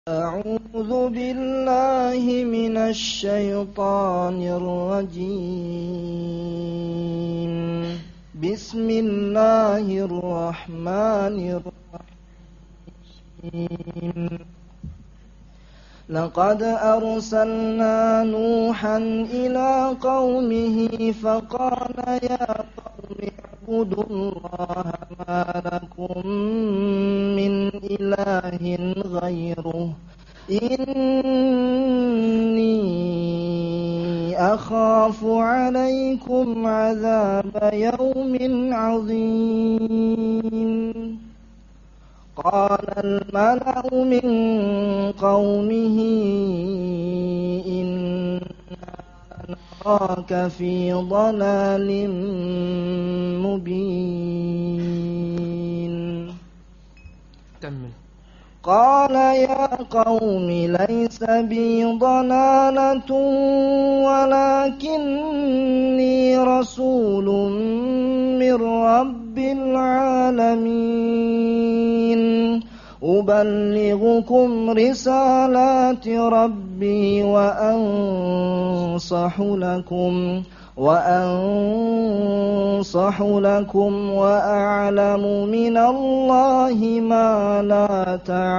أعوذ بالله من الشيطان الرجيم. بسم الله الرحمن الرحيم. لقد أرسلنا نوحا إلى قومه فقال يا قوم اعبدوا الله ما لكم من إله غيره إني أخاف عليكم عذاب يوم عظيم. قال الملأ من قومه إنا نراك في ضلال مبين. قال يا قوم ليس بي ضلالة ولكني رسول من رب العالمين أبلغكم رسالات ربي وأنصح لكم وأعلم من الله ما لا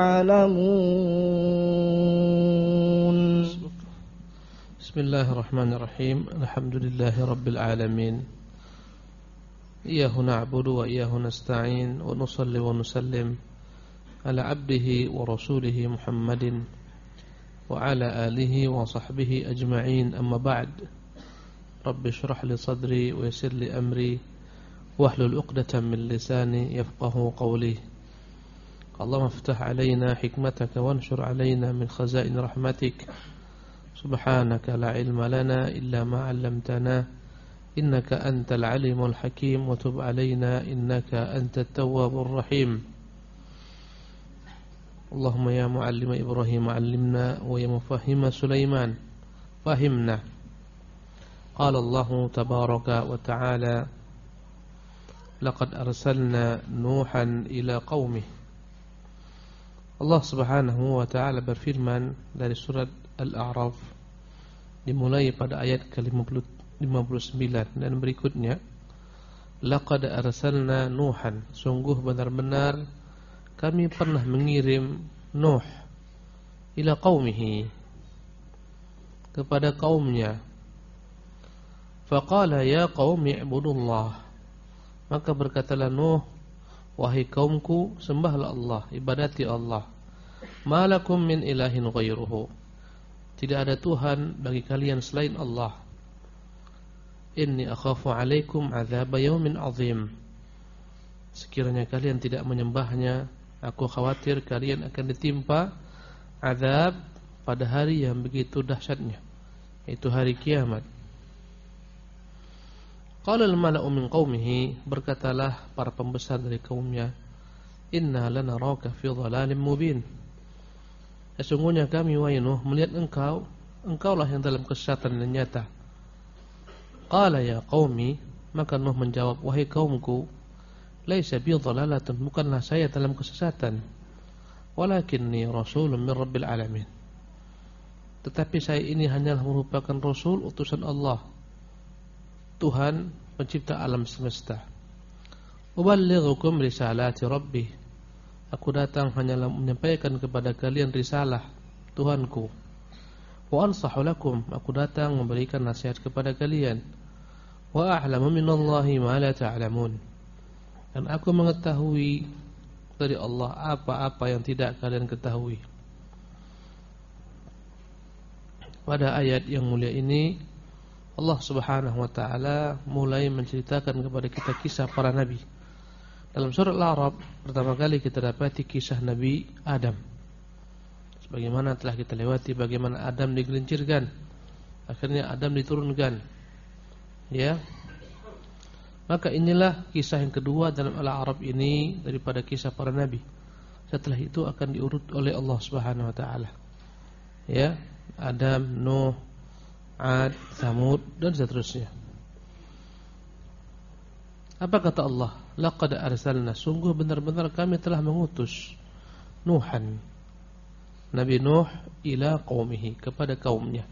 تعلمون. بسم الله الرحمن الرحيم. الحمد لله رب العالمين. إياه نعبد وإياه نستعين ونصلي ونسلم على عبده ورسوله محمد وعلى آله وصحبه أجمعين. أما بعد، رب اشرح لي صدري ويسر لي أمري واحلل عقدة من لساني يفقه قولي. اللهم افتح علينا حكمتك وانشر علينا من خزائن رحمتك. سبحانك لا علم لنا إلا ما علمتنا إنك أنت العليم الحكيم وتب علينا إنك أنت التواب الرحيم. اللهم يا معلم إبراهيم علمنا ويا مفهم سليمان فهمنا. قال الله تبارك وتعالى لقد أرسلنا نوحا إلى قومه. Allah subhanahu wa ta'ala berfirman dari surat Al-A'raf dimulai pada ayat ke-59 dan berikutnya, laqad arsalna nuhan, sungguh benar-benar kami pernah mengirim Nuh ila qaumihi, kepada kaumnya. Faqala ya qaumi ibudullah, maka berkatalah Nuh, wahai kaumku, sembahlah Allah, ibadati Allah. Ma lakum min ilahin ghairuhu, tidak ada Tuhan bagi kalian selain Allah. Inni akhafu alaikum azab yaumin azim, sekiranya kalian tidak menyembahnya, aku khawatir kalian akan ditimpa azab pada hari yang begitu dahsyatnya, yaitu hari kiamat. Qala al-mala'u min qaumihi, berkatalah para pembesar dari kaumnya, inna lanaraka fi dhalalin mubin, sesungguhnya kami wahai Nuh melihat engkaulah yang dalam kesesatan yang nyata. Qala ya qaumi, maka Nuh menjawab, wahai kaumku, laisa bi dhalalatun, bukanlah saya dalam kesesatan, walakinni rasulun min rabbil alamin, tetapi saya ini hanyalah merupakan rasul utusan Allah, Tuhan pencipta alam semesta. Uballighukum risalati rabbi, aku datang hanyalah menyampaikan kepada kalian risalah Tuhanku. Wa ansahu lakum, aku datang memberikan nasihat kepada kalian. Wa a'lamu minallahi ma la ta'lamun, dan aku mengetahui dari Allah apa-apa yang tidak kalian ketahui. Pada ayat yang mulia ini Allah subhanahu wa ta'ala mulai menceritakan kepada kita kisah para nabi. Dalam surah Al-A'raf pertama kali kita dapati kisah Nabi Adam. Sebagaimana telah kita lewati bagaimana Adam digelincirkan, akhirnya Adam diturunkan. Ya. Maka inilah kisah yang kedua dalam Al-A'raf ini daripada kisah para nabi. Setelah itu akan diurut oleh Allah subhanahu wa ta'ala. Ya, Adam, Nuh, Ad, Thamud dan seterusnya. Apa kata Allah? Laqad arsalna, sungguh benar-benar kami telah mengutus Nuhan Nabi Nuh ila qaumihi, kepada kaumnya.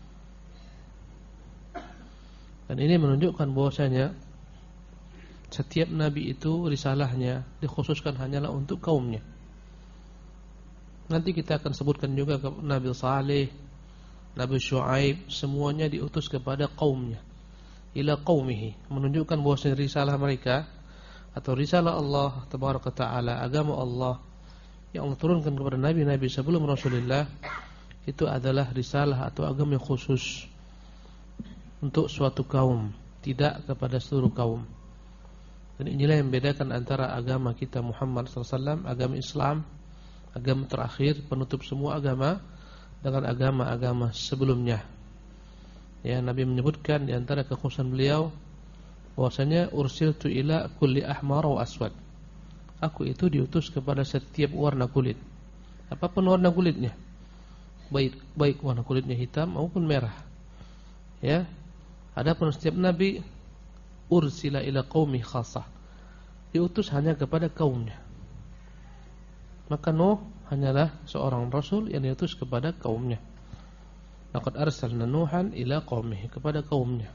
Dan ini menunjukkan bahwasanya setiap nabi itu risalahnya dikhususkan hanyalah untuk kaumnya. Nanti kita akan sebutkan juga ke Nabi Saleh, Nabi Syuaib, semuanya diutus kepada kaumnya. Ila qaumihi, menunjukkan bahwasanya risalah mereka atau risalah Allah tabaraka taala, agama Allah yang Allah turunkan kepada nabi-nabi sebelum Rasulullah, itu adalah risalah atau agama yang khusus untuk suatu kaum, tidak kepada seluruh kaum. Dan inilah yang membedakan antara agama kita Muhammad SAW, agama Islam, agama terakhir, penutup semua agama, dengan agama-agama sebelumnya. Ya, Nabi menyebutkan di antara kekhususan beliau bahwasanya ursiltu ila kulli ahmar wa aswad. Aku itu diutus kepada setiap warna kulit. Apapun warna kulitnya. Baik warna kulitnya hitam maupun merah. Ya. Adapun setiap nabi ursila ila qaumi khassah, diutus hanya kepada kaumnya. Maka Nuh hanyalah seorang rasul yang diutus kepada kaumnya. Laqad arsalna Nuhan ila qaumihi, kepada kaumnya.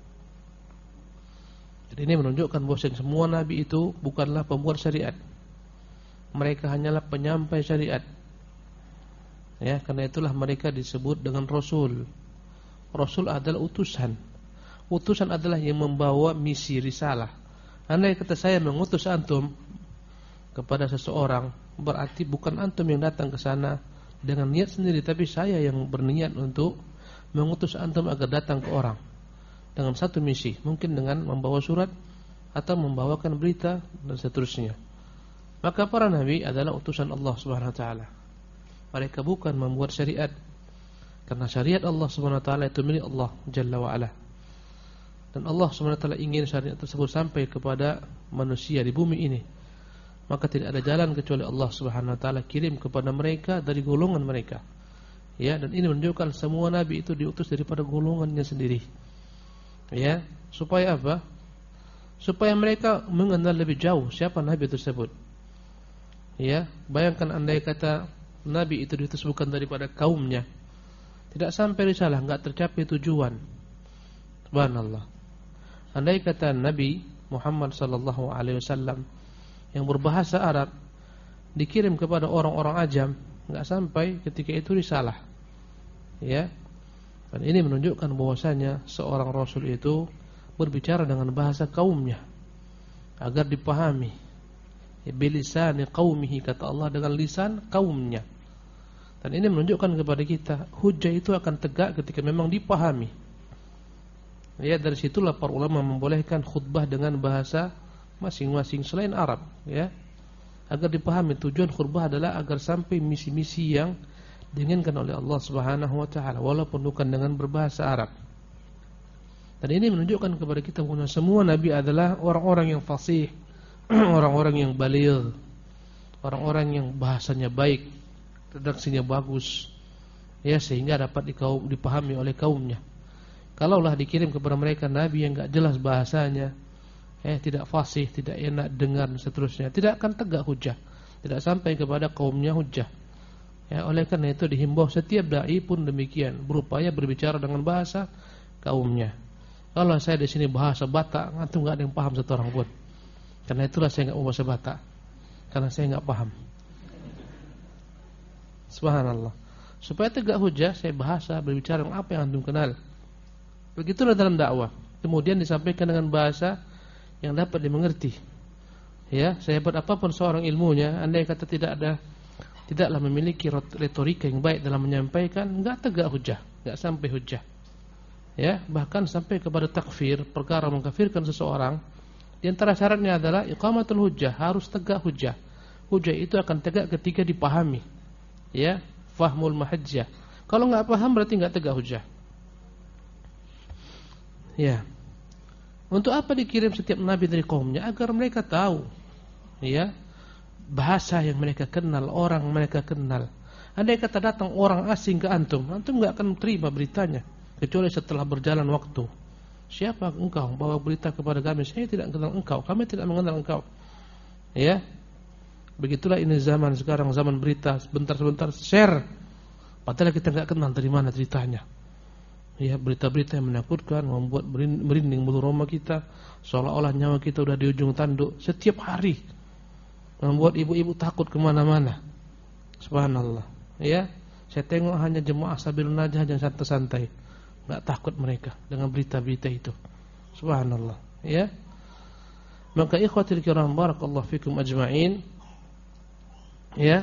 Jadi ini menunjukkan bahwa semua nabi itu bukanlah pembuat syariat. Mereka hanyalah penyampai syariat. Ya, karena itulah mereka disebut dengan rasul. Rasul adalah utusan. Utusan adalah yang membawa misi risalah. Andai kata saya mengutus antum kepada seseorang, berarti bukan antum yang datang ke sana dengan niat sendiri, tapi saya yang berniat untuk mengutus antum agar datang ke orang dengan satu misi, mungkin dengan membawa surat atau membawakan berita dan seterusnya. Maka para nabi adalah utusan Allah Subhanahu wa taala. Mereka bukan membuat syariat, karena syariat Allah Subhanahu wa taala itu milik Allah Jalla wa Ala. Dan Allah SWT ingin syariat tersebut sampai kepada manusia di bumi ini. Maka tidak ada jalan kecuali Allah SWT kirim kepada mereka dari golongan mereka. Ya, dan ini menunjukkan semua nabi itu diutus daripada golongannya sendiri. Ya, supaya apa? Supaya mereka mengenal lebih jauh siapa nabi tersebut. Ya, bayangkan andai kata nabi itu diutus bukan daripada kaumnya, tidak sampai risalah, enggak tercapai tujuan. Subhanallah. Andai kata Nabi Muhammad sallallahu alaihi wasallam yang berbahasa Arab dikirim kepada orang-orang ajam, enggak sampai ketika itu risalah. Ya. Dan ini menunjukkan bahwasanya seorang rasul itu berbicara dengan bahasa kaumnya agar dipahami. Bilisani qaumihi, kata Allah, dengan lisan kaumnya. Dan ini menunjukkan kepada kita hujjah itu akan tegak ketika memang dipahami. Ya, dari situlah para ulama membolehkan khutbah dengan bahasa masing-masing selain Arab, ya. Agar dipahami tujuan khutbah adalah agar sampai misi-misi yang diinginkan oleh Allah Subhanahu wa taala walaupun bukan dengan berbahasa Arab. Dan ini menunjukkan kepada kita bahwa semua nabi adalah orang-orang yang fasih, orang-orang yang baligh, orang-orang yang bahasanya baik, redaksinya bagus, ya, sehingga dapat dipahami oleh kaumnya. Kalaulah dikirim kepada mereka nabi yang enggak jelas bahasanya, tidak fasih, tidak enak dengar dan seterusnya, tidak akan tegak hujah, tidak sampai kepada kaumnya hujah. Ya, oleh karena itu dihimbau setiap dai pun demikian, berupaya berbicara dengan bahasa kaumnya. Kalau saya di sini bahasa Batak, antum enggak ada yang paham satu orang pun. Karena itulah saya enggak mau bahasa Batak, karena saya enggak paham. Subhanallah. Supaya tegak hujah, saya bahasa berbicara dengan apa yang antum kenal. Begitulah dalam dakwah. Kemudian disampaikan dengan bahasa yang dapat dimengerti. Ya, sehebat apapun seorang ilmunya, andai kata tidaklah memiliki retorika yang baik dalam menyampaikan, enggak tegak hujah, enggak sampai hujah. Ya, bahkan sampai kepada takfir, perkara mengkafirkan seseorang. Di antara syaratnya adalah iqamatul hujjah, harus tegak hujjah. Hujjah itu akan tegak ketika dipahami. Ya, fahmul mahajjah. Kalau enggak paham berarti enggak tegak hujjah. Ya. Untuk apa dikirim setiap nabi dari kaumnya? Agar mereka tahu, ya, bahasa yang mereka kenal, orang mereka kenal. Andai kata datang orang asing ke antum enggak akan terima beritanya kecuali setelah berjalan waktu. Siapa engkau? Bawa berita kepada kami. Saya tidak kenal engkau, kami tidak mengenal engkau. Ya. Begitulah ini zaman sekarang, zaman berita, sebentar-sebentar share. Padahal kita enggak kenal dari mana ceritanya. Ya, berita-berita yang menakutkan, membuat merinding bulu roma kita, seolah-olah nyawa kita udah di ujung tanduk setiap hari. Membuat ibu-ibu takut kemana-mana. Subhanallah. Ya, saya tengok hanya jemaah Sabilun Najah yang santai-santai, enggak takut mereka dengan berita-berita itu. Subhanallah. Ya. Maka ikhwatil kiram barakallahu fikum ajma'in. Ya.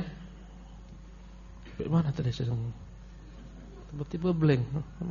Bagaimana tadi saya tiba-tiba blank.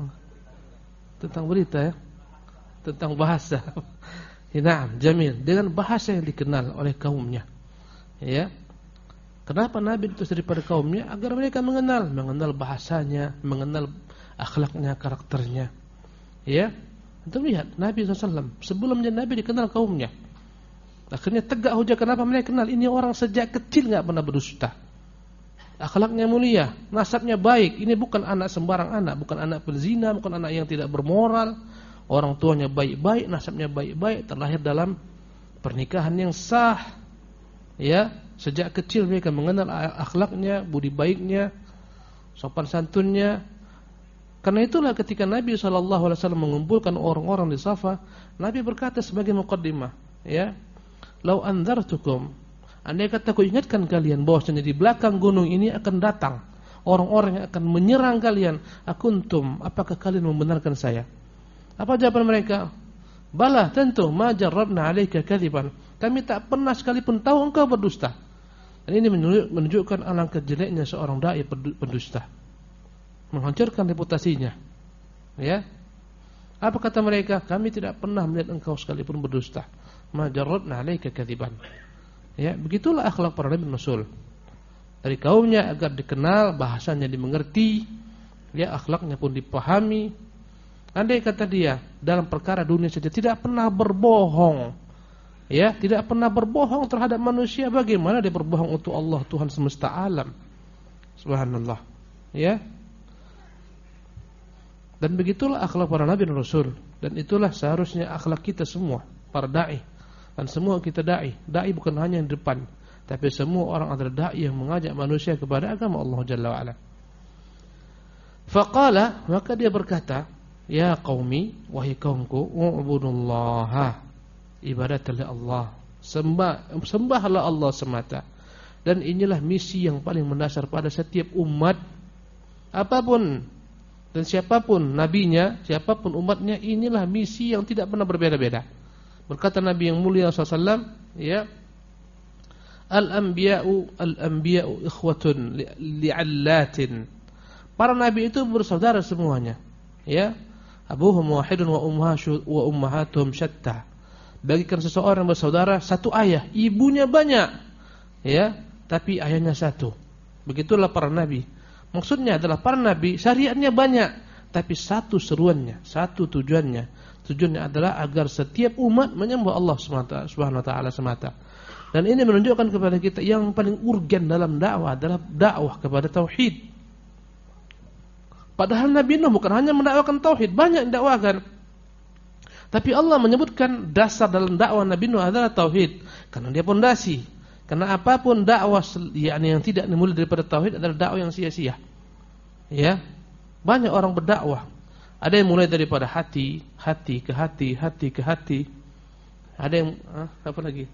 Tentang berita ya, tentang bahasa. Naam, jamil, dengan bahasa yang dikenal oleh kaumnya. Ya. Kenapa Nabi itu daripada kaumnya? Agar mereka mengenal bahasanya, mengenal akhlaknya, karakternya. Ya. Untuk lihat Nabi SAW sebelumnya Nabi dikenal kaumnya. Akhirnya tegak hujah kenapa mereka kenal ini orang sejak kecil enggak pernah berdusta. Akhlaknya mulia, nasabnya baik. Ini bukan anak sembarang anak, bukan anak penzina, bukan anak yang tidak bermoral. Orang tuanya baik-baik, nasabnya baik-baik, terlahir dalam pernikahan yang sah. Ya, sejak kecil mereka mengenal akhlaknya, budi baiknya, sopan santunnya. Karena itulah ketika Nabi SAW mengumpulkan orang-orang di Safa, Nabi berkata sebagai muqaddimah, ya, "Lau anzartukum." Andai kata aku ingatkan kalian bahwasanya di belakang gunung ini akan datang orang-orang yang akan menyerang kalian, akuntum, apakah kalian membenarkan saya? Apa jawaban mereka? Bala, tentu, ma jarrabna 'alaika kadziban. Kami tak pernah sekalipun tahu engkau berdusta. Dan ini menunjukkan alangkah jeleknya seorang dai pendusta. Menghancurkan reputasinya. Ya. Apa kata mereka? Kami tidak pernah melihat engkau sekalipun berdusta. Ma jarrabna 'alaika kadziban. Ya, begitulah akhlak para nabi rasul. Dari kaumnya agar dikenal, bahasanya dimengerti, ya, akhlaknya pun dipahami. Andai kata dia dalam perkara dunia saja tidak pernah berbohong, ya, tidak pernah berbohong terhadap manusia, bagaimana dia berbohong untuk Allah Tuhan semesta alam? Subhanallah. Ya. Dan begitulah akhlak para nabi dan rasul, dan itulah seharusnya akhlak kita semua, para dai. Dan semua kita dai. Dai bukan hanya yang depan, tapi semua orang adalah dai yang mengajak manusia kepada agama Allah Jalla wa Ala. Faqala, maka dia berkata, ya qaumi, wahai kaumku, u'budullaha, ibadatilah Allah, sembahlah Allah semata. Dan inilah misi yang paling mendasar pada setiap umat, apapun dan siapapun nabinya, siapapun umatnya, inilah misi yang tidak pernah berbeda-beda. Berkata Nabi yang mulia SAW, ya, Al-anbiya'u ikhwatun li'allatin. Para nabi itu bersaudara semuanya, ya. Abuhum wahidun wa ummahatuhum syatta. Bagikan seseorang bersaudara satu ayah, ibunya banyak, ya, tapi ayahnya satu. Begitulah para nabi. Maksudnya adalah para nabi syariatnya banyak, tapi satu seruannya, satu tujuannya. Tujuannya adalah agar setiap umat menyembah Allah Subhanahu wa taala semata. Dan ini menunjukkan kepada kita yang paling urgen dalam dakwah adalah dakwah kepada tauhid. Padahal Nabi Nuh bukan hanya mendakwakan tauhid, banyak didakwakan. Tapi Allah menyebutkan dasar dalam dakwah Nabi Nuh adalah tauhid, karena dia pondasi. Karena apapun dakwah yang tidak dimulai daripada tauhid adalah dakwah yang sia-sia. Ya. Banyak orang berdakwah, ada yang mulai daripada hati ke hati, hati ke hati. Ada yang apa lagi?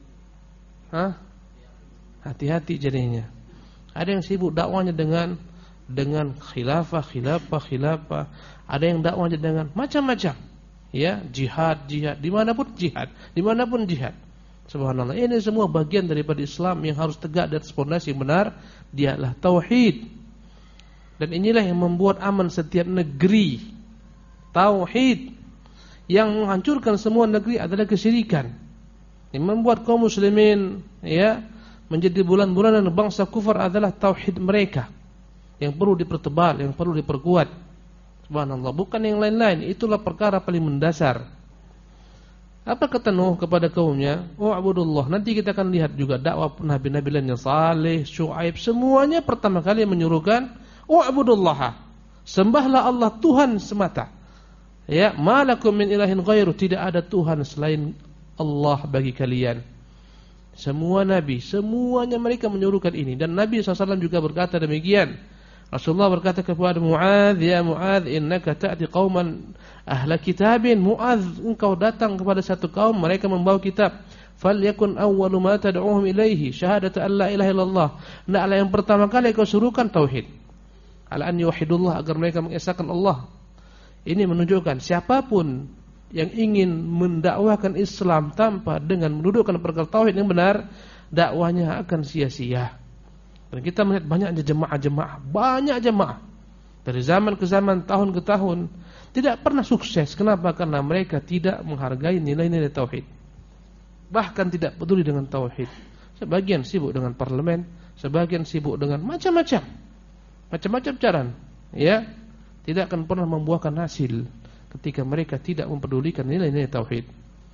Hati-hati jadinya. Ada yang sibuk dakwahnya dengan khilafah. Ada yang dakwahnya dengan macam-macam. Ya, jihad, dimanapun jihad. Subhanallah. Ini semua bagian daripada Islam yang harus tegak di atas pondasi yang benar, dialah tauhid. Dan inilah yang membuat aman setiap negeri. Tauhid. Yang menghancurkan semua negeri adalah kesyirikan. Yang membuat kaum muslimin, ya, menjadi bulan-bulanan bangsa kufar adalah tauhid mereka. Yang perlu dipertebal, yang perlu diperkuat. Subhanallah, bukan yang lain-lain. Itulah perkara paling mendasar. Apa kata Nuh kepada kaumnya? U'budullah. Nanti kita akan lihat juga dakwah nabi-nabi lainnya, Saleh, Syuaib, semuanya pertama kali menyuruhkan u'budullah. Sembahlah Allah Tuhan semata. Ya, malakum min ilahin ghairu, tidak ada Tuhan selain Allah bagi kalian. Semua nabi, semuanya mereka menyuruhkan ini. Dan Nabi SAW juga berkata demikian. Rasulullah berkata kepada Mu'adz, "Ya Mu'adz, innaka ta'ti qauman ahla kitabin." Mu'adz, engkau datang kepada satu kaum mereka membawa kitab. "Falyakun awwalu ma tad'uhum ilaihi syahadatu an la ilaha illallah." Hendaklah yang pertama kali kau suruhkan tauhid. Ala an yuwahhidullah, agar mereka mengesahkan Allah. Ini menunjukkan siapapun yang ingin mendakwahkan Islam tanpa dengan mendudukkan perkara tauhid yang benar, dakwahnya akan sia-sia. Dan kita melihat banyaknya banyak jemaah dari zaman ke zaman, tahun ke tahun tidak pernah sukses. Kenapa? Karena mereka tidak menghargai nilai-nilai tauhid. Bahkan tidak peduli dengan tauhid. Sebagian sibuk dengan parlemen, sebagian sibuk dengan macam-macam cara, ya, tidak akan pernah membuahkan hasil ketika mereka tidak mempedulikan nilai-nilai tauhid.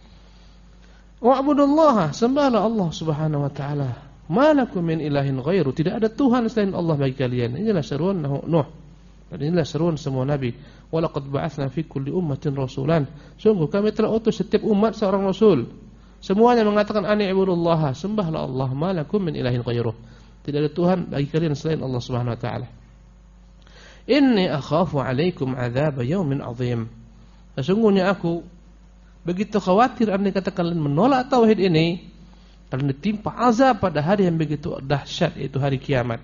Wa'budullaha, sembahlah Allah Subhanahu wa taala. Malakum min ilahin ghairu, tidak ada Tuhan selain Allah bagi kalian. Inilah seruan Nuh. Dan inilah seruan semua nabi. Walaqad ba'atsna fi kulli ummatin rasulan. Sungguh kami telah utus setiap umat seorang rasul. Semuanya mengatakan ani ibudullaha, sembahlah Allah. Malakum min ilahin ghairu, tidak ada Tuhan bagi kalian selain Allah Subhanahu wa taala. Inni akhafu 'alaikum 'adzab yaumin 'adzim. Sesungguhnya aku begitu khawatir andai kata kalian menolak tauhid ini, kalian ditimpa azab pada hari yang begitu dahsyat, yaitu hari kiamat.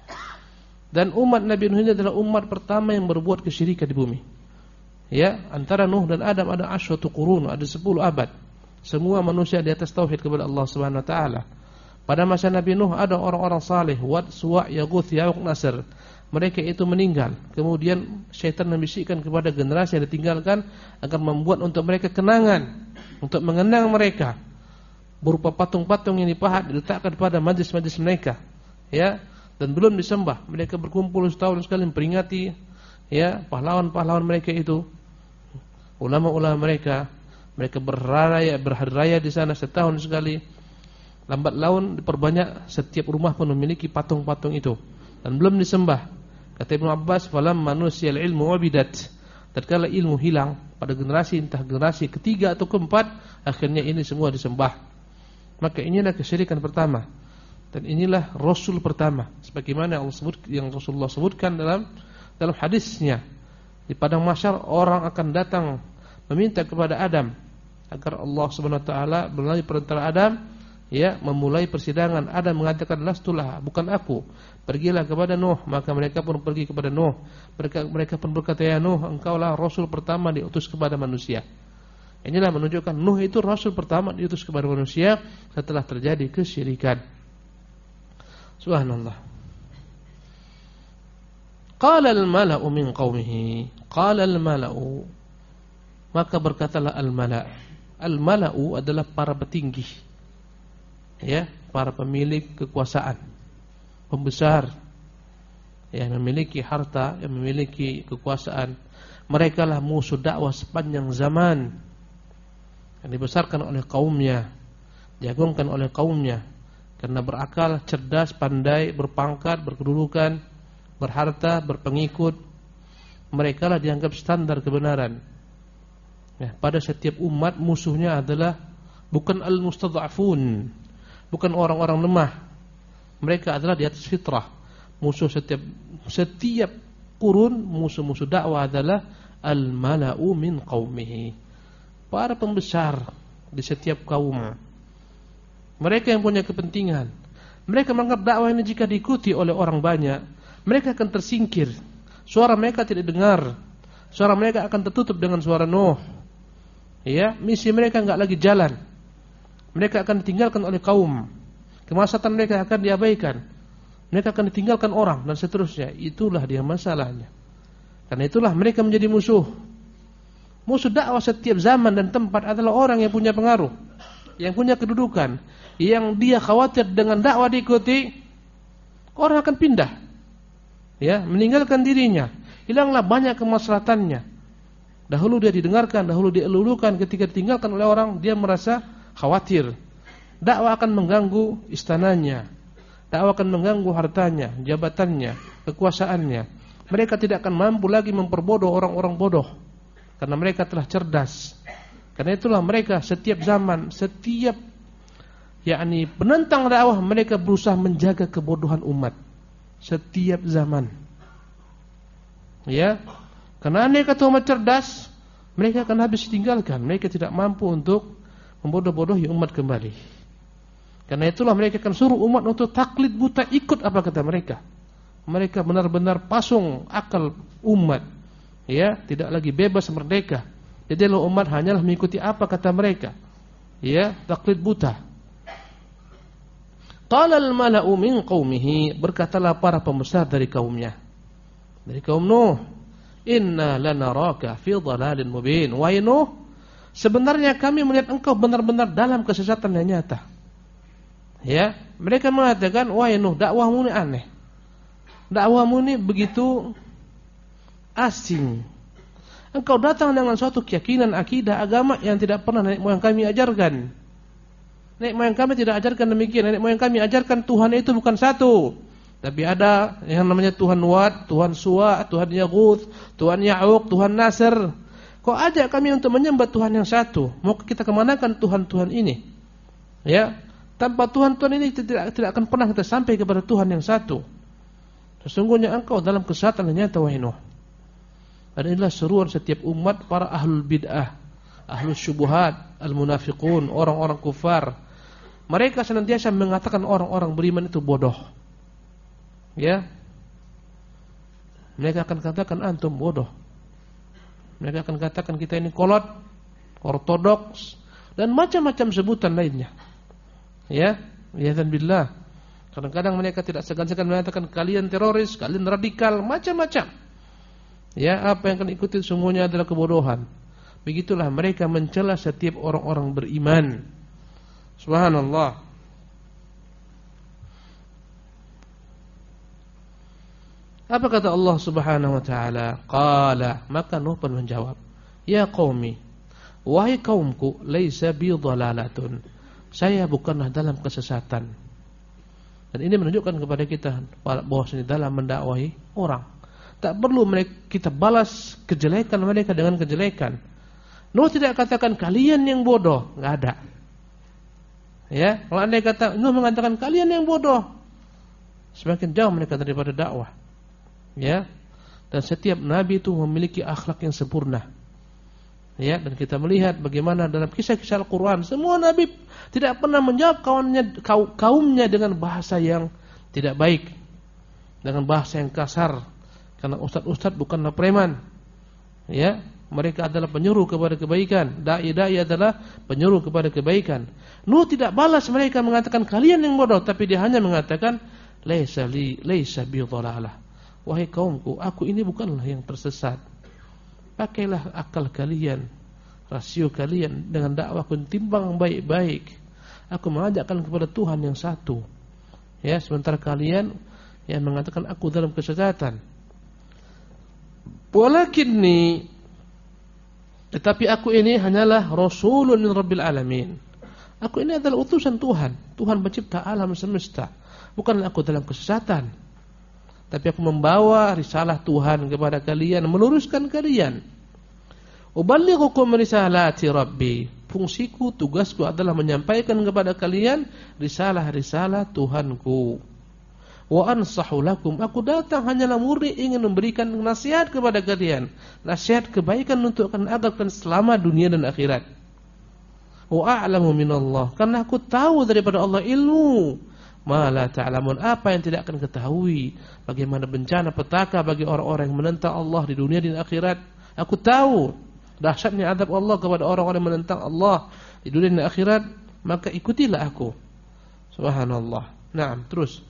Dan umat Nabi Nuh ini adalah umat pertama yang berbuat kesyirikan di bumi. Ya, antara Nuh dan Adam ada 10 qurun, ada 10 abad. Semua manusia di atas tauhid kepada Allah Subhanahu wa taala. Pada masa Nabi Nuh ada orang-orang saleh, Wad, Suwa', Yaguth, Ya'uq, Nasr. Mereka itu meninggal. Kemudian syaitan membisikkan kepada generasi yang ditinggalkan agar membuat untuk mereka kenangan, untuk mengenang mereka, berupa patung-patung yang dipahat diletakkan pada majlis-majlis mereka, ya, dan belum disembah. Mereka berkumpul setahun sekali memperingati, ya, pahlawan-pahlawan mereka itu, ulama-ulama mereka. Mereka berhari raya di sana setahun sekali. Lambat laun diperbanyak, setiap rumah pun memiliki patung-patung itu dan belum disembah. Kata Ibnu Abbas, "Falamma nusiyal ilmu wabidat." Tatkala ilmu hilang pada generasi, entah generasi ketiga atau keempat, akhirnya ini semua disembah. Maka inilah kesyirikan pertama. Dan inilah Rasul pertama, sebagaimana yang Rasulullah sebutkan dalam hadisnya. Di padang mahsyar orang akan datang meminta kepada Adam agar Allah Subhanahu wa taala melalui perantara Adam, ya, memulai persidangan. Adam mengatakan, "Lastulah, bukan aku. Pergilah kepada Nuh." Maka mereka pun pergi kepada Nuh. Mereka pun berkata, "Ya Nuh, engkaulah Rasul pertama diutus kepada manusia." Inilah menunjukkan Nuh itu Rasul pertama diutus kepada manusia setelah terjadi kesyirikan. Subhanallah. Qala al-mala'u min qaumihi. Qala al-mala'u, maka berkatalah al-mala'. Al-mala'u adalah para petinggi, ya, para pemilik kekuasaan, pembesar, yang memiliki harta, yang memiliki kekuasaan. Mereka lah musuh dakwah sepanjang zaman, yang dibesarkan oleh kaumnya, diagungkan oleh kaumnya, karena berakal, cerdas, pandai, berpangkat, berkedudukan, berharta, berpengikut. Mereka lah dianggap standar kebenaran. Ya, pada setiap umat musuhnya adalah bukan al-mustadhafun, bukan orang-orang lemah. Mereka adalah di atas fitrah. Musuh setiap kurun, musuh-musuh dakwah adalah al-mala'u min qaumihi, para pembesar di setiap kaum. Mereka yang punya kepentingan. Mereka menganggap dakwah ini jika diikuti oleh orang banyak, mereka akan tersingkir. Suara mereka tidak dengar. Suara mereka akan tertutup dengan suara Nuh. Ya, misi mereka enggak lagi jalan. Mereka akan ditinggalkan oleh kaum. Kemaslahatan mereka akan diabaikan. Mereka akan ditinggalkan orang dan seterusnya. Itulah dia masalahnya. Karena itulah mereka menjadi musuh. Musuh dakwah setiap zaman dan tempat adalah orang yang punya pengaruh, yang punya kedudukan, yang dia khawatir dengan dakwah diikuti, orang akan pindah, ya, meninggalkan dirinya. Hilanglah banyak kemaslahatannya. Dahulu dia didengarkan, dahulu dia elulukan. Ketika ditinggalkan oleh orang, dia merasa khawatir. Dakwah akan mengganggu istananya, dakwah akan mengganggu hartanya, jabatannya, kekuasaannya. Mereka tidak akan mampu lagi memperbodoh orang-orang bodoh, karena mereka telah cerdas. Karena itulah mereka setiap zaman, setiap yakni penentang dakwah, mereka berusaha menjaga kebodohan umat setiap zaman. Ya, karena andai kata umat cerdas, mereka akan habis tinggalkan. Mereka tidak mampu untuk membodoh-bodohi umat kembali. Karena itulah mereka akan suruh umat untuk taklid buta, ikut apa kata mereka. Mereka benar-benar pasung akal umat. Ya, tidak lagi bebas merdeka. Jadi umat hanyalah mengikuti apa kata mereka. Ya, taklid buta. Qala al-mala'u min qaumihi, berkatalah para pembesar dari kaumnya. Dari kaum Nuh, inna lanaraka fi dhalalin mubin. Wahai Nuh, sebenarnya kami melihat engkau benar-benar dalam kesesatan yang nyata. Ya, mereka mengatakan, wahai Nuh, dakwahmu ini aneh. Dakwahmu ini begitu asing. Engkau datang dengan suatu keyakinan akidah agama yang tidak pernah nenek moyang kami ajarkan. Nenek moyang kami tidak ajarkan demikian. Nenek moyang kami ajarkan Tuhan itu bukan satu, tapi ada yang namanya Tuhan Wad, Tuhan Suwa, Tuhan Yaghut, Tuhan Ya'uq, Tuhan Nasr. Kau ajak kami untuk menyembah Tuhan yang satu. Mau kita kemanakan Tuhan-Tuhan ini? Ya, tanpa Tuhan-Tuhan ini tidak akan pernah kita sampai kepada Tuhan yang satu. Sesungguhnya engkau dalam kesesatan yang nyata, wahai Nuh. Dan inilah seruan setiap umat para ahlul bid'ah, ahlul syubuhat, al-munafiqun, orang-orang kufar. Mereka senantiasa mengatakan orang-orang beriman itu bodoh. Ya, mereka akan katakan antum bodoh. Mereka akan katakan kita ini kolot, ortodoks, dan macam-macam sebutan lainnya. Ya, ya'dzan billah. Kadang-kadang mereka tidak segan-segan mengatakan kalian teroris, kalian radikal, macam-macam. Ya, apa yang akan ikuti semuanya adalah kebodohan. Begitulah mereka mencela setiap orang-orang beriman. Subhanallah. Apa kata Allah Subhanahu wa taala? Qala, maka Nuh pun menjawab, ya qaumi, wahai kaumku, laisa bi dhalalatun. Saya bukanlah dalam kesesatan. Dan ini menunjukkan kepada kita bahwasanya dalam mendakwahi orang, tak perlu kita balas kejelekan mereka dengan kejelekan. Nuh tidak katakan kalian yang bodoh, enggak ada. Ya, kalau andai kata Nuh mengatakan kalian yang bodoh, semakin jauh mereka daripada dakwah. Ya, dan setiap nabi itu memiliki akhlak yang sempurna. Ya, dan kita melihat bagaimana dalam kisah-kisah Al-Quran, semua nabi tidak pernah menjawab kaumnya dengan bahasa yang tidak baik, dengan bahasa yang kasar. Karena ustaz-ustaz bukanlah preman. Ya, mereka adalah penyuruh kepada kebaikan. Dai-dai adalah penyuruh kepada kebaikan. Nuh tidak balas mereka mengatakan kalian yang bodoh, tapi dia hanya mengatakan laisa bi dhalalah. Wahai kaumku, aku ini bukanlah yang tersesat. Pakailah akal kalian, rasio kalian dengan dakwahku, timbang baik-baik. Aku mengajakkan kepada Tuhan yang satu. Ya, sementara kalian yang mengatakan aku dalam kesesatan. Walakinni, tetapi aku ini hanyalah rasulun min rabbil alamin. Aku ini adalah utusan Tuhan, Tuhan pencipta alam semesta. Bukanlah aku dalam kesesatan, tapi aku membawa risalah Tuhan kepada kalian, meluruskan kalian. Uballighukum risalati rabbi. Fungsiku, tugasku adalah menyampaikan kepada kalian risalah-risalah Tuhanku. Wa ansahu lakum. Aku datang hanyalah murni ingin memberikan nasihat kepada kalian, nasihat kebaikan untuk kalian agar kalian selamat dunia dan akhirat. Wa a'lamu minallah. Karena aku tahu daripada Allah ilmu ma la ta'lamun, apa yang tidak akan ketahui. Bagaimana bencana petaka bagi orang-orang yang menentang Allah di dunia dan akhirat. Aku tahu dahsyatnya azab Allah kepada orang-orang yang menentang Allah di dunia dan akhirat, maka ikutilah aku. Subhanallah. Naam, terus.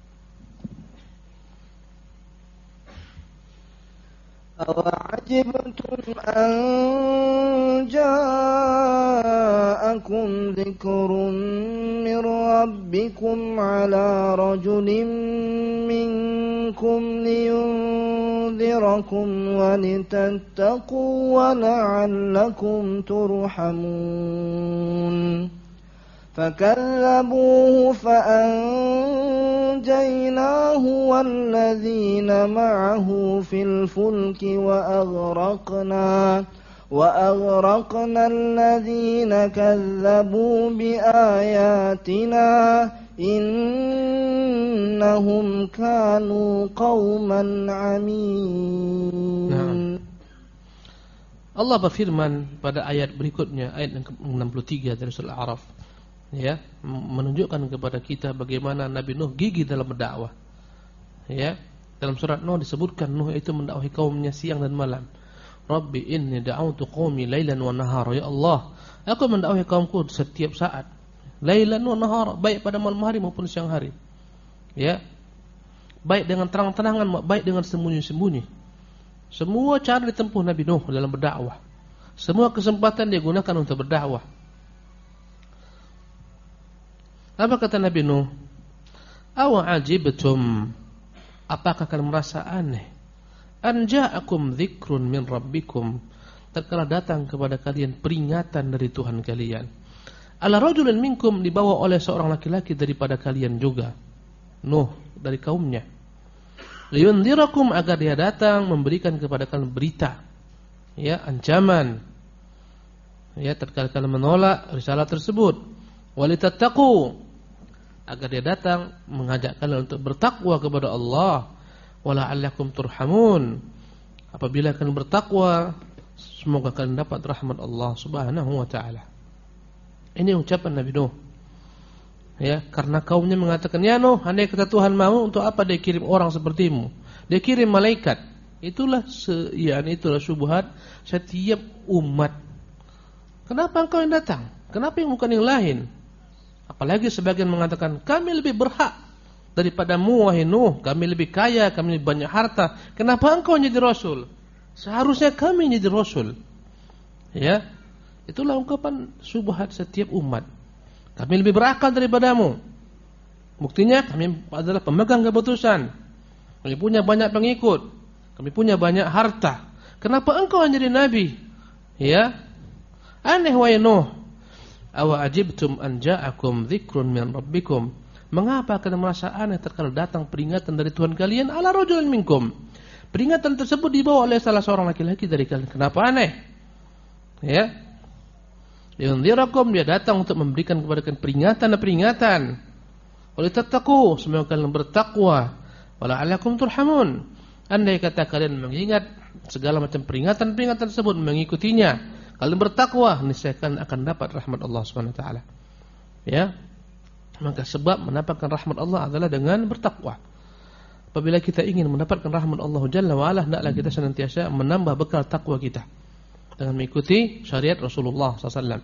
أَوَعَجِبْتُمْ أَنْ جَاءَكُمْ ذِكْرٌ مِّنْ رَبِّكُمْ عَلَى رَجُلٍ مِّنْكُمْ لِيُنذِرَكُمْ وَلِتَتَّقُوا وَلَعَلَّكُمْ تُرْحَمُونَ فكذبوه فأنجيناه والذين معه في الفلك وأغرقنا الذين كذبوا بآياتنا إنهم كانوا قوما عمين. Allah berfirman pada ayat berikutnya, ayat yang ke-63 dari surah Al-A'raf, ya, menunjukkan kepada kita bagaimana Nabi Nuh gigih dalam berdakwah. Ya, dalam surat Nuh disebutkan Nuh itu mendakwahi kaumnya siang dan malam. Rabbi inni da'awtu qaumi lailan wa nahara. Ya Allah, aku mendakwahi kaumku setiap saat, lailan wa nahara, baik pada malam hari maupun siang hari. Ya, baik dengan terang-terangan, baik dengan sembunyi-sembunyi. Semua cara ditempuh Nabi Nuh dalam berdakwah. Semua kesempatan dia gunakan untuk berdakwah. Apa kata Nabi Nuh? Awa ajibtum, apakah kalian merasa aneh? An ja'akum dzikrun min rabbikum, tatkala datang kepada kalian peringatan dari Tuhan kalian. Ala rajulin minkum, dibawa oleh seorang laki-laki daripada kalian juga. Nuh dari kaumnya. Liyundhirakum, agar dia datang memberikan kepada kalian berita, ya, ancaman, ya, tatkala kalian menolak risalah tersebut. Walitattaqu, agar dia datang mengajak kalian untuk bertakwa kepada Allah. Wala'allakum turhamun, apabila kalian bertakwa semoga kalian dapat rahmat Allah Subhanahu wa taala. Ini ucapan Nabi Nuh. Ya, karena kaumnya mengatakan, ya Nuh, andai kata Tuhan mau, untuk apa dia kirim orang sepertimu? Dia kirim malaikat. Itulah itulah syubhat setiap umat. Kenapa engkau yang datang? Kenapa yang bukan yang lain? Apalagi sebagian mengatakan, kami lebih berhak daripadamu wahai Nuh, kami lebih kaya, kami lebih banyak harta. Kenapa engkau jadi rasul? Seharusnya kami jadi rasul. Ya, itulah ungkapan syubhat setiap umat. Kami lebih berakal daripadamu. Buktinya kami adalah pemegang keputusan. Kami punya banyak pengikut. Kami punya banyak harta. Kenapa engkau jadi nabi? Ya, aneh wahai Nuh. Awa ajibtum an ja'akum dzikrun min rabbikum. Mengapa kalian merasa aneh tatkala datang peringatan dari Tuhan kalian? Ala rajulin minkum. Peringatan tersebut dibawa oleh salah seorang laki-laki dari kalian. Kenapa aneh? Ya, yundhirakum, dia datang untuk memberikan kepada kalian peringatan dan peringatan. Walitattaqu, semoga kalian bertakwa. Wala'allakum turhamun, andai kata kalian mengingat segala macam peringatan-peringatan tersebut, mengikutinya, kalian bertakwa, niscaya kalian akan dapat rahmat Allah Subhanahu wa taala. Ya, maka sebab mendapatkan rahmat Allah adalah dengan bertakwa. Apabila kita ingin mendapatkan rahmat Allah Jalla wa ala, hendaklah kita senantiasa menambah bekal takwa kita dengan mengikuti syariat Rasulullah SAW.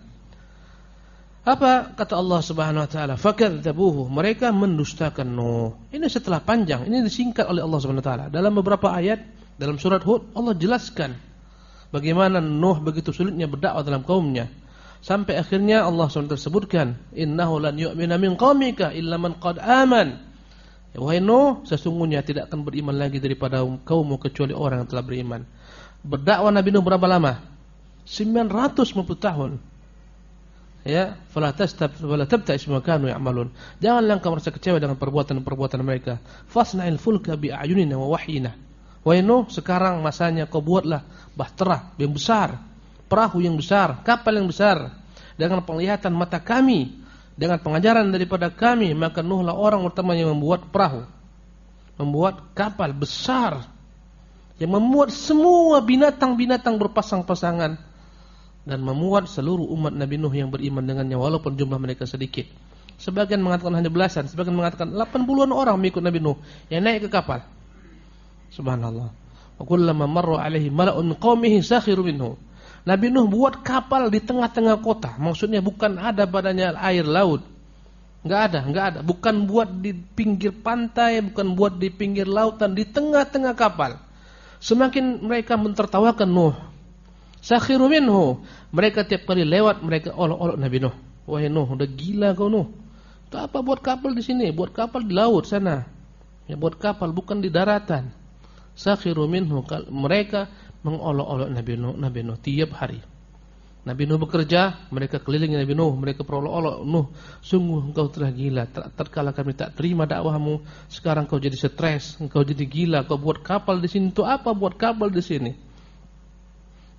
Apa kata Allah Subhanahu wa taala? Fakadzabuhu, mereka mendustakan Nuh. Ini setelah panjang, ini disingkat oleh Allah Subhanahu wa taala. Dalam beberapa ayat dalam surat Hud, Allah jelaskan bagaimana Nuh begitu sulitnya berdakwah dalam kaumnya. Sampai akhirnya Allah SWT sebutkan, innahu lan yu'mina min qaumika illa man qad aman. Ya, wahai Nuh, sesungguhnya tidak akan beriman lagi daripada kaummu kecuali orang yang telah beriman. Berdakwah Nabi Nuh berapa lama? 950 tahun. Ya, fala tabta'is ma kanu ya'malun. Janganlah engkau merasa kecewa dengan perbuatan-perbuatan mereka. Fasna'il fulka bi a'yunina wa wahyina. Wahai Nuh, sekarang masanya kau buatlah bahtera yang besar, perahu yang besar, kapal yang besar, dengan penglihatan mata kami, dengan pengajaran daripada kami. Maka Nuhlah orang pertama yang membuat perahu, membuat kapal besar, yang memuat semua binatang-binatang berpasang-pasangan, dan memuat seluruh umat Nabi Nuh yang beriman dengannya, walaupun jumlah mereka sedikit. Sebagian mengatakan hanya belasan, sebagian mengatakan 80-an orang mengikut Nabi Nuh yang naik ke kapal. Subhanallah. Wa kullama marra alaihi mala'un min qaumihi sakhiru minhu. Nabi Nuh buat kapal di tengah-tengah kota. Maksudnya bukan ada badannya air laut. Enggak ada. Bukan buat di pinggir pantai, bukan buat di pinggir lautan, di tengah-tengah kapal. Semakin mereka mentertawakan Nuh, sakhiru minhu, mereka tiap kali lewat mereka olok-olok Nabi Nuh. Wahai Nuh, udah gila kau Nuh. Itu apa buat kapal di sini? Buat kapal di laut sana. Ya, buat kapal bukan di daratan. Sakhiru minhu, mereka mengolok-olok Nabi Nuh tiap hari. Nabi Nuh bekerja, mereka kelilingi Nabi Nuh, mereka perolok-olok Nuh. Sungguh engkau telah gila. Tatkala kami tak terima dakwahmu, sekarang kau jadi stres, engkau jadi gila. Kau buat kapal di sini, itu apa buat kapal di sini?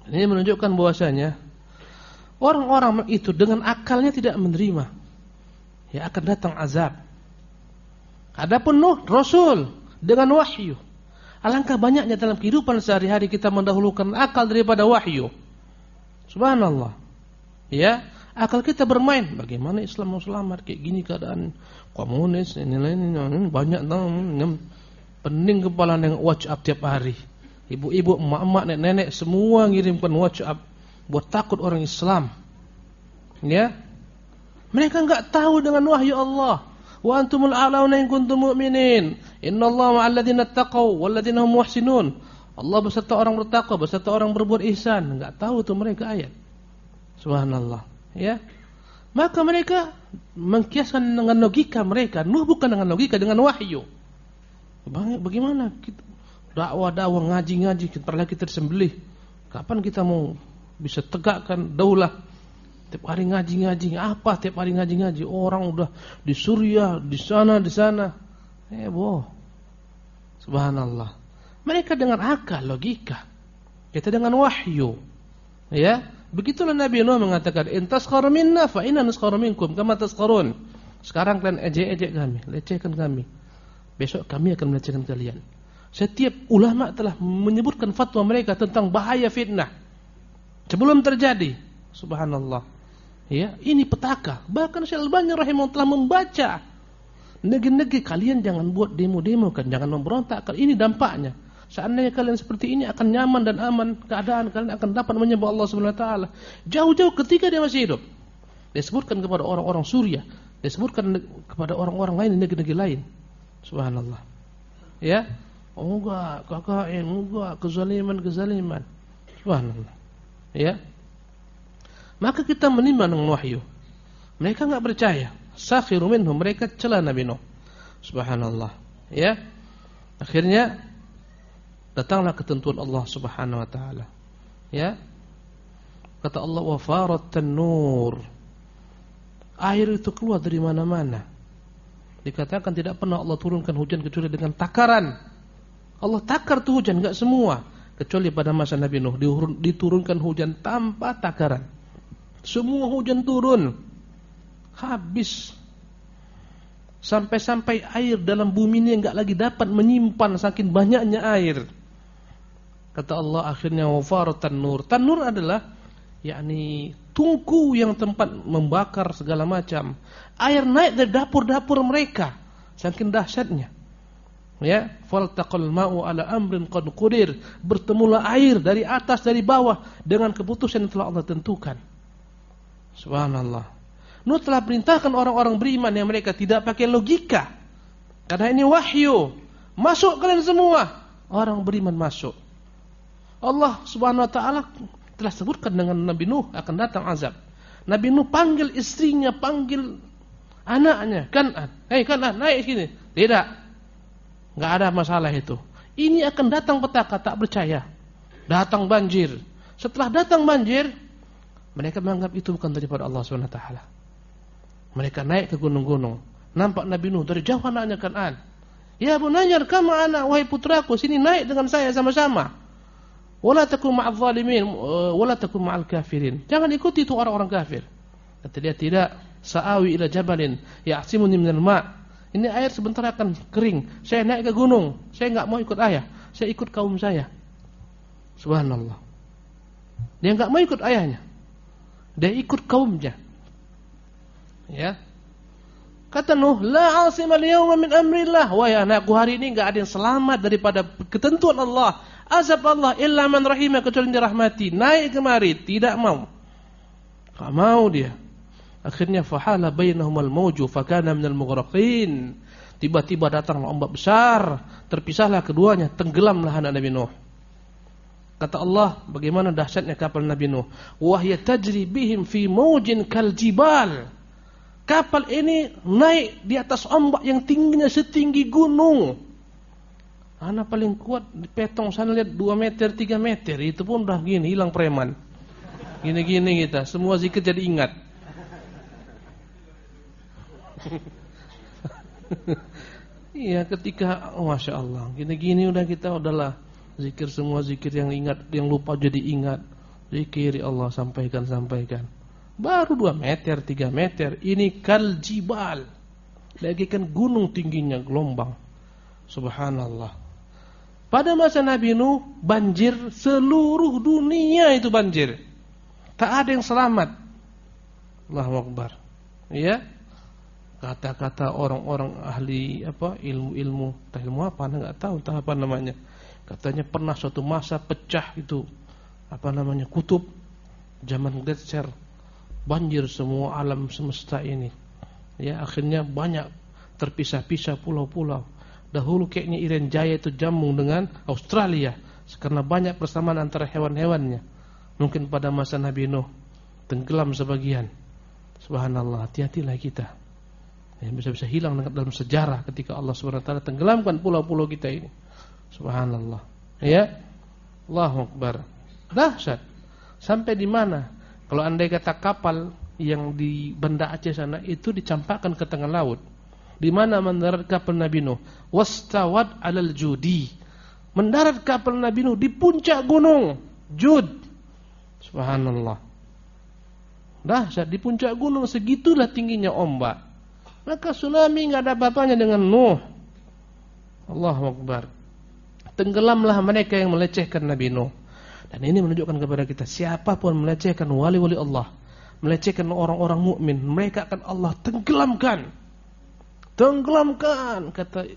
Ini menunjukkan bahwasanya orang-orang itu dengan akalnya tidak menerima, ya akan datang azab. Adapun Nuh, Rasul dengan wahyu. Alangkah banyaknya dalam kehidupan sehari-hari kita mendahulukan akal daripada wahyu. Subhanallah. Ya, akal kita bermain. Bagaimana Islam mau selamat? Kayak gini keadaan komunis, ini banyak pening kepala yang WhatsApp tiap hari. Ibu-ibu, emak-emak, nenek-nenek semua ngirimkan WhatsApp buat takut orang Islam. Ya. Mereka enggak tahu dengan wahyu Allah. Wa antumul a'launa in kuntum mu'minin. Innallaha ma'al ladzina taqaw wal ladzina hum muhsinun. Allah beserta orang bertakwa, beserta orang berbuat ihsan. Enggak tahu tuh mereka ayat. Subhanallah, ya. Maka mereka mengkiaskan dengan logika mereka. Nuh bukan dengan logika, dengan wahyu. Bagaimana kita dakwah-dakwah, ngaji-ngaji, sebentar lagi kita disembelih. Kapan kita mau bisa tegakkan daulah? Tiap hari ngaji-ngaji, apa tiap hari ngaji-ngaji? Orang udah di Suriah, di sana. Subhanallah. Mereka dengan akal, logika. Kita dengan wahyu. Ya, begitulah Nabi Nuh mengatakan, "In taskhar minna fa inna naskhar minkum kama taskharun." Sekarang kalian ejek-ejek kami, lecehkan kami. Besok kami akan melecehkan kalian. Setiap ulama telah menyebutkan fatwa mereka tentang bahaya fitnah sebelum terjadi. Subhanallah. Ya, ini petaka. Bahkan Syekh Al-Albani rahimahullah telah membaca. Negeri-negeri kalian jangan buat demo-demo kan, jangan memberontak. Ini dampaknya. Seandainya kalian seperti ini akan nyaman dan aman keadaan, kalian akan dapat menyembah Allah Subhanahu wa taala. Jauh-jauh ketika dia masih hidup. Disebutkan kepada orang-orang Suriah, disebutkan kepada orang-orang lain di negeri-negeri lain. Subhanallah. Ya. Enggak, KKN, enggak, kezaliman. Subhanallah. Ya. Maka kita menimba dengan wahyu. Mereka enggak percaya. Sakhiru minhum, mereka cela Nabi Nuh. Subhanallah. Ya. Akhirnya datanglah ketentuan Allah Subhanahu wa taala. Ya. Kata Allah, wa farat tanur. Air itu keluar dari mana-mana. Dikatakan tidak pernah Allah turunkan hujan kecuali dengan takaran. Allah takar tuh hujan, enggak semua. Kecuali pada masa Nabi Nuh diturunkan hujan tanpa takaran. Semua hujan turun. Habis. Sampai-sampai air dalam bumi ini enggak lagi dapat menyimpan saking banyaknya air. Kata Allah akhirnya wafarat tanur. Tanur adalah yakni tungku yang tempat membakar segala macam. Air naik dari dapur-dapur mereka. Saking dahsyatnya. Ya, faltaqal ma'u ala amrin qad qudir. Bertemulah air dari atas dari bawah dengan keputusan yang telah Allah tentukan. Subhanallah. Nuh telah perintahkan orang-orang beriman yang mereka tidak pakai logika. Karena ini wahyu. Masuk kalian semua. Orang beriman masuk. Allah Subhanahu wa taala telah sebutkan dengan Nabi Nuh akan datang azab. Nabi Nuh panggil istrinya, panggil anaknya, Kan'an. Hei Kan'an, naik sini. Tidak. Enggak ada masalah itu. Ini akan datang petaka, tak percaya. Datang banjir. Setelah datang banjir, mereka menganggap itu bukan daripada Allah Subhanahu wa taala. Mereka naik ke gunung-gunung. Nampak Nabi Nuh dari jauh anaknya Kan'an. Ya bunayya kama ana, wahai putraku, sini naik dengan saya sama-sama. Wala takun ma'adh zalimin, wala takun ma'al kafirin. Jangan ikuti itu orang-orang kafir. Kata dia, tidak. Sa'awi ila jabalin ya'simuni minal ma'. Ini air sebentar akan kering. Saya naik ke gunung. Saya enggak mau ikut ayah. Saya ikut kaum saya. Subhanallah. Dia enggak mau ikut ayahnya. Dia ikut kaumnya. Ya. Kata Nuh, la 'asima al-yawma min amrillah. Wahai anakku, hari ini enggak ada yang selamat daripada ketentuan Allah. Azab Allah illa man rahimah, kecuali yang dirahmati. Naik kemari, tidak mau. Tak mau dia. Akhirnya fahala bainahumul mawju fakana minal mughraqin. Tiba-tiba datang ombak besar, terpisahlah keduanya, tenggelamlah anak Nabi Nuh. Kata Allah, bagaimana dahsyatnya kapal Nabi Nuh. Wa hiya tajri bihim fi mawjin kal jibal. Kapal ini naik di atas ombak yang tingginya setinggi gunung. Anak paling kuat di petong sana lihat 2 meter, 3 meter. Itu pun udah gini, hilang preman. Gini-gini kita, semua zikir jadi ingat. Iya, ketika Masya Allah, gini-gini udah kita udahlah zikir, semua zikir yang ingat, yang lupa jadi ingat. Zikir Allah sampaikan. Baru 2 meter, 3 meter. Ini kal jibal. Bagaikan gunung tingginya gelombang. Subhanallah. Pada masa Nabi Nuh, banjir seluruh dunia itu banjir. Tak ada yang selamat. Allahu Akbar. Ya. Kata-kata orang-orang ahli ilmu apa enggak tahu entah apa namanya. Katanya pernah suatu masa pecah itu kutub zaman Gletser. Banjir semua alam semesta ini. Ya, akhirnya banyak terpisah-pisah pulau-pulau. Dahulu kayaknya Irian Jaya itu jambung dengan Australia karena banyak persamaan antara hewan-hewannya. Mungkin pada masa Nabi Nuh tenggelam sebagian. Subhanallah, hati-hatilah kita. Ya, bisa-bisa hilang dalam sejarah ketika Allah Subhanahu wa taala tenggelamkan pulau-pulau kita ini. Subhanallah. Ya. Allahu Akbar. Dahsyat. Sampai di mana? Kalau andai kata kapal yang di Banda Aceh sana itu dicampakkan ke tengah laut. Di mana mendarat kapal Nabi Nuh? Wastawad 'alal judi. Mendarat kapal Nabi Nuh di puncak gunung Jud. Subhanallah. Dahsyat, di puncak gunung segitulah tingginya ombak. Maka tsunami enggak ada apa-apanya dengan Nuh. Allahu Akbar. Tenggelamlah mereka yang melecehkan Nabi Nuh. Dan ini menunjukkan kepada kita, siapapun melecehkan wali-wali Allah, melecehkan orang-orang mukmin, mereka akan Allah tenggelamkan. Tenggelamkan, kata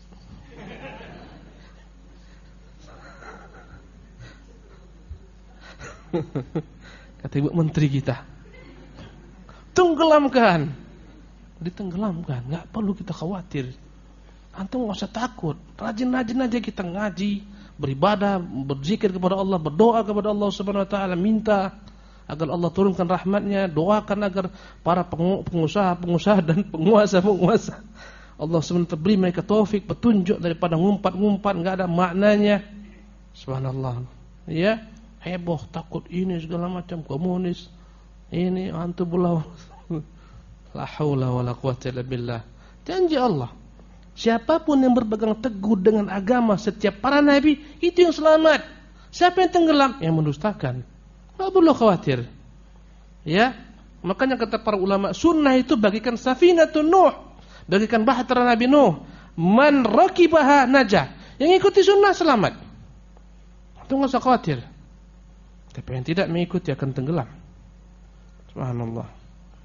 Ibu Menteri kita. Tenggelamkan. Ditenggelamkan, enggak perlu kita khawatir. Antum enggak usah takut. Rajin-rajin aja kita ngaji, beribadah, berzikir kepada Allah, berdoa kepada Allah Subhanahu wa taala, minta agar Allah turunkan rahmatnya, doakan agar para pengusaha dan penguasa Allah SWT beri mereka taufik, petunjuk daripada ngumpat-ngumpat enggak ada maknanya. Subhanallah. Ya, heboh, takut ini segala macam komunis. Ini antum pulau. La haula wala quwwata illa billah. Janji Allah, siapapun yang berpegang teguh dengan agama setiap para nabi, itu yang selamat. Siapa yang tenggelam? Yang mendustakan. Enggak perlu khawatir. Ya, makanya kata para ulama, sunnah itu bagikan safinatun Nuh, bagikan bahtera Nabi Nuh. Man raqibaha najah. Yang ikuti sunnah selamat. Itu enggak usah khawatir. Tapi yang tidak mengikuti akan tenggelam. Subhanallah.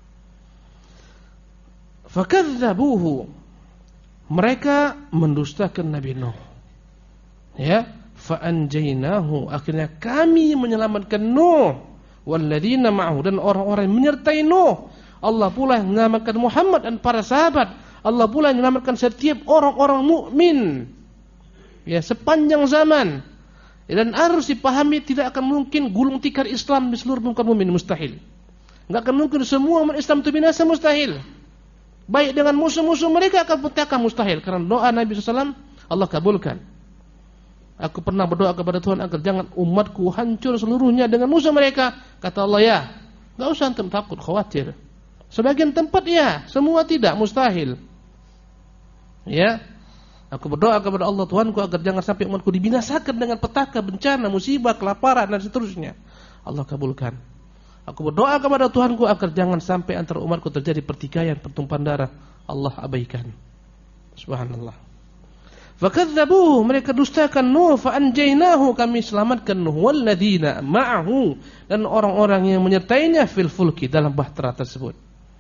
Fakadzabuhu. Mereka mendustakan Nabi Nuh. Ya, fa anjaynahu. Akhirnya kami menyelamatkan Nuh walladzina ma'ahu, dan orang-orang yang menyertai Nuh. Allah pula yang menyelamatkan Muhammad dan para sahabat. Allah pula yang menyelamatkan setiap orang-orang mukmin. Ya, sepanjang zaman. Dan harus dipahami, tidak akan mungkin gulung tikar Islam di seluruh muka mukmin, mustahil. Enggak akan mungkin semua umat Islam itu binasa, mustahil. Baik dengan musuh-musuh mereka akan petaka, mustahil. Karena doa Nabi SAW Allah kabulkan. Aku pernah berdoa kepada Tuhan agar jangan umatku hancur seluruhnya dengan musuh mereka. Kata Allah, ya, enggak usah antum takut, khawatir. Sebagian tempat ya, semua tidak, mustahil. Ya, aku berdoa kepada Allah Tuhanku agar jangan sampai umatku dibinasakan dengan petaka, bencana, musibah, kelaparan dan seterusnya. Allah kabulkan. Aku berdoa kepada Tuhanku agar jangan sampai antara umatku terjadi pertikaian, pertumpahan darah. Allah abaikan. Subhanallah. Fakadzabuhu, mereka dustakan Nuh, fa anjaynahu, kami selamatkan Nuh walladzina ma'ahu, dan orang-orang yang menyertainya fil fulki, dalam bahtera tersebut.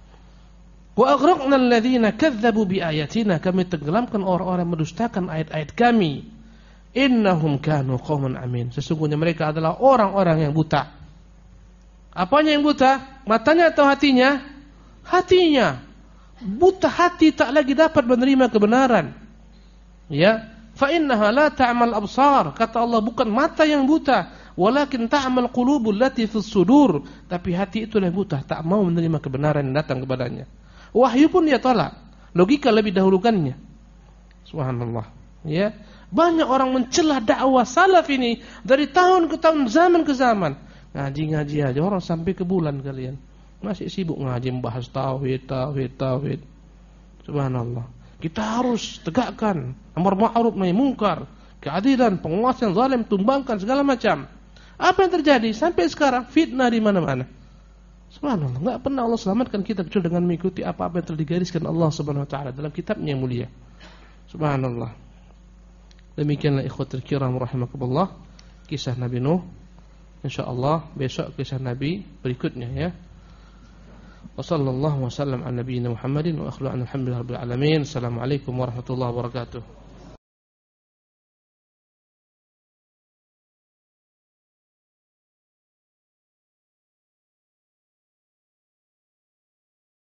Wa aghraqna alladzina kadzdzabu biayatina, kami tenggelamkan orang-orang yang mendustakan ayat-ayat kami. Innahum kanu qauman amin, sesungguhnya mereka adalah orang-orang yang buta. Apanya yang buta? Matanya atau hatinya? Hatinya. Buta hati, tak lagi dapat menerima kebenaran. Ya, fa innaha la ta'mal absar, kata Allah, bukan mata yang buta, walakin ta'mal qulubul lati fis sudur, tapi hati itulah yang buta, tak mau menerima kebenaran yang datang kepadanya. Wahyu pun dia tolak, logika lebih dahulukannya. Subhanallah. Ya, banyak orang mencela dakwah salaf ini dari tahun ke tahun, zaman ke zaman. Ngaji-ngaji aja, orang sampai ke bulan kalian masih sibuk ngaji membahas tauhid. Subhanallah. Kita harus tegakkan amar ma'ruf nahi munkar, keadilan, penguasa yang zalim tumbangkan, segala macam. Apa yang terjadi? Sampai sekarang fitnah di mana-mana. Subhanallah, enggak pernah Allah selamatkan kita kecuali dengan mengikuti apa-apa yang telah digariskan Allah Subhanahu wa taala dalam kitabnya yang mulia. Subhanallah. Demikianlah ikhwatul kiram rahimakumullah kisah Nabi Nuh. Insyaallah besok kisah Nabi berikutnya ya. Wassallallahu wasallam ala nabiyyina Muhammadin wa akhiru alhamdulillahi rabbil alamin. Assalamualaikum warahmatullahi wabarakatuh.